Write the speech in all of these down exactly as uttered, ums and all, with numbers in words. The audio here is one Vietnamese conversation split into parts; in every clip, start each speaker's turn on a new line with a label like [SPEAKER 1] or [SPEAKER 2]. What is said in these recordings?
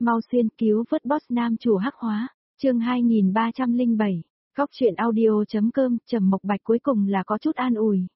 [SPEAKER 1] mau xuyên cứu vớt boss nam chủ hắc hóa, chương hai nghìn ba trăm lẻ bảy, góc chuyện audio.com, Trầm Mộc Bạch cuối cùng là có chút an ủi.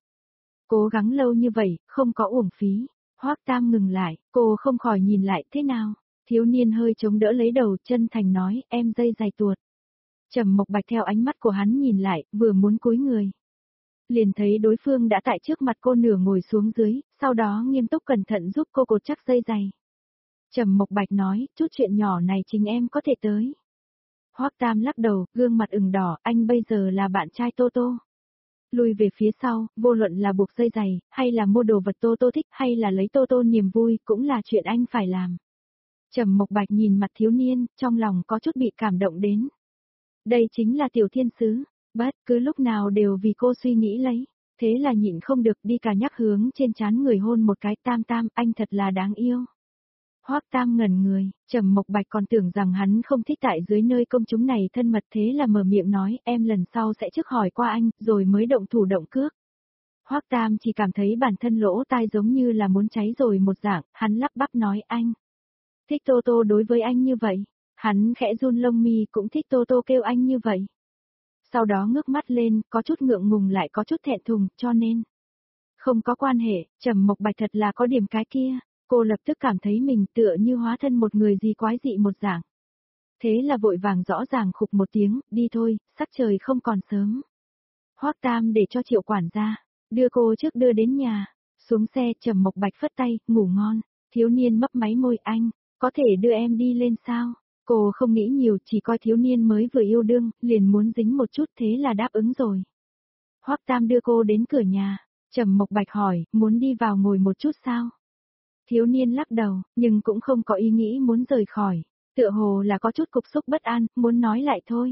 [SPEAKER 1] Cố gắng lâu như vậy, không có uổng phí. Hoắc Tam ngừng lại, cô không khỏi nhìn lại thế nào. Thiếu niên hơi chống đỡ lấy đầu, chân thành nói, em dây dài tuột. Trầm Mộc Bạch theo ánh mắt của hắn nhìn lại, vừa muốn cúi người. Liền thấy đối phương đã tại trước mặt cô nửa ngồi xuống dưới, sau đó nghiêm túc cẩn thận giúp cô cột chắc dây giày. Trầm Mộc Bạch nói, chút chuyện nhỏ này chính em có thể tới. Hoắc Tam lắc đầu, gương mặt ửng đỏ, anh bây giờ là bạn trai Tô Tô. Lùi về phía sau, vô luận là buộc dây giày, hay là mua đồ vật Tô Tô thích, hay là lấy Tô Tô niềm vui, cũng là chuyện anh phải làm. Trầm Mộc Bạch nhìn mặt thiếu niên, trong lòng có chút bị cảm động đến. Đây chính là tiểu thiên sứ, bất cứ lúc nào đều vì cô suy nghĩ lấy, thế là nhịn không được đi cả nhắc hướng trên trán người hôn một cái. Tam Tam, anh thật là đáng yêu. Hoắc Tam ngẩn người, Trầm Mộc Bạch còn tưởng rằng hắn không thích tại dưới nơi công chúng này thân mật, thế là mở miệng nói, em lần sau sẽ trước hỏi qua anh, rồi mới động thủ động cước. Hoắc Tam chỉ cảm thấy bản thân lỗ tai giống như là muốn cháy rồi một dạng, hắn lắp bắp nói, anh thích Tô Tô đối với anh như vậy. Hắn khẽ run lông mi, cũng thích Tô Tô kêu anh như vậy. Sau đó ngước mắt lên, có chút ngượng ngùng lại có chút thẹn thùng, cho nên không có quan hệ. Trầm Mộc Bạch thật là có điểm cái kia. Cô lập tức cảm thấy mình tựa như hóa thân một người gì quái dị một dạng. Thế là vội vàng rõ ràng khục một tiếng, đi thôi, sắc trời không còn sớm. Hoắc Tam để cho Triệu quản gia đưa cô trước đưa đến nhà. Xuống xe, Trầm Mộc Bạch phất tay, ngủ ngon. Thiếu niên mấp máy môi, anh có thể đưa em đi lên sao? Cô không nghĩ nhiều, chỉ coi thiếu niên mới vừa yêu đương, liền muốn dính một chút, thế là đáp ứng rồi. Hoắc Tam đưa cô đến cửa nhà. Trầm Mộc Bạch hỏi, muốn đi vào ngồi một chút sao? Thiếu niên lắc đầu, nhưng cũng không có ý nghĩ muốn rời khỏi, tựa hồ là có chút cục xúc bất an, muốn nói lại thôi.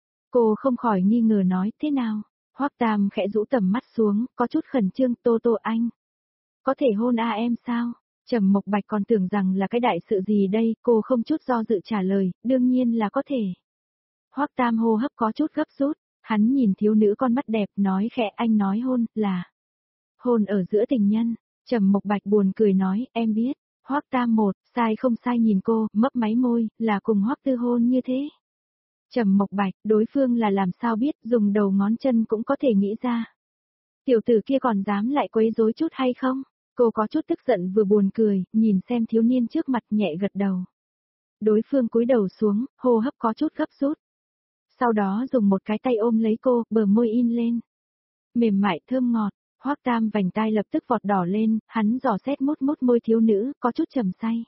[SPEAKER 1] Cô không khỏi nghi ngờ nói, thế nào? Hoắc Tam khẽ rũ tầm mắt xuống, có chút khẩn trương, Tô Tô anh có thể hôn a em sao? Trầm Mộc Bạch còn tưởng rằng là cái đại sự gì đây, cô không chút do dự trả lời, đương nhiên là có thể. Hoắc Tam hô hấp có chút gấp rút, hắn nhìn thiếu nữ con mắt đẹp, nói khẽ, anh nói hôn, là hôn ở giữa tình nhân. Trầm Mộc Bạch buồn cười nói, em biết. Hoắc Tam một, sai không sai nhìn cô, mấp máy môi, là cùng Hoắc Tư hôn như thế. Trầm Mộc Bạch, đối phương là làm sao biết, dùng đầu ngón chân cũng có thể nghĩ ra. Tiểu tử kia còn dám lại quấy rối chút hay không? Cô có chút tức giận vừa buồn cười, nhìn xem thiếu niên trước mặt, nhẹ gật đầu. Đối phương cúi đầu xuống, hô hấp có chút gấp rút. Sau đó dùng một cái tay ôm lấy cô, bờ môi in lên. Mềm mại thơm ngọt. Hoắc Tam vành tai lập tức vọt đỏ lên, hắn dò xét mút mút môi thiếu nữ, có chút trầm say.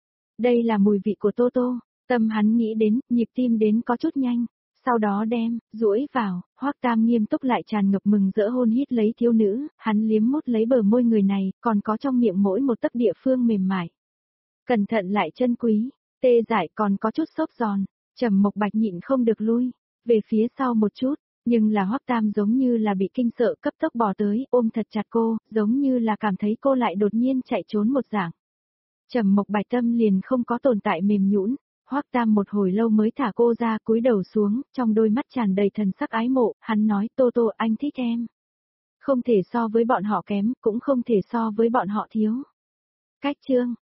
[SPEAKER 1] Đây là mùi vị của Tô Tô, tâm hắn nghĩ đến, nhịp tim đến có chút nhanh, sau đó đem, duỗi vào. Hoắc Tam nghiêm túc lại tràn ngập mừng rỡ hôn hít lấy thiếu nữ, hắn liếm mút lấy bờ môi người này, còn có trong miệng mỗi một tấc địa phương mềm mại. Cẩn thận lại chân quý, tê dại còn có chút xốp giòn. Trầm Mộc Bạch nhịn không được lui về phía sau một chút. Nhưng là Hoắc Tam giống như là bị kinh sợ, cấp tốc bò tới, ôm thật chặt cô, giống như là cảm thấy cô lại đột nhiên chạy trốn một dạng. Trầm Mộc Bạch tâm liền không có tồn tại mềm nhũn. Hoắc Tam một hồi lâu mới thả cô ra, cúi đầu xuống, trong đôi mắt tràn đầy thần sắc ái mộ, hắn nói, Tô Tô anh thích em. Không thể so với bọn họ kém, cũng không thể so với bọn họ thiếu. Cách chương.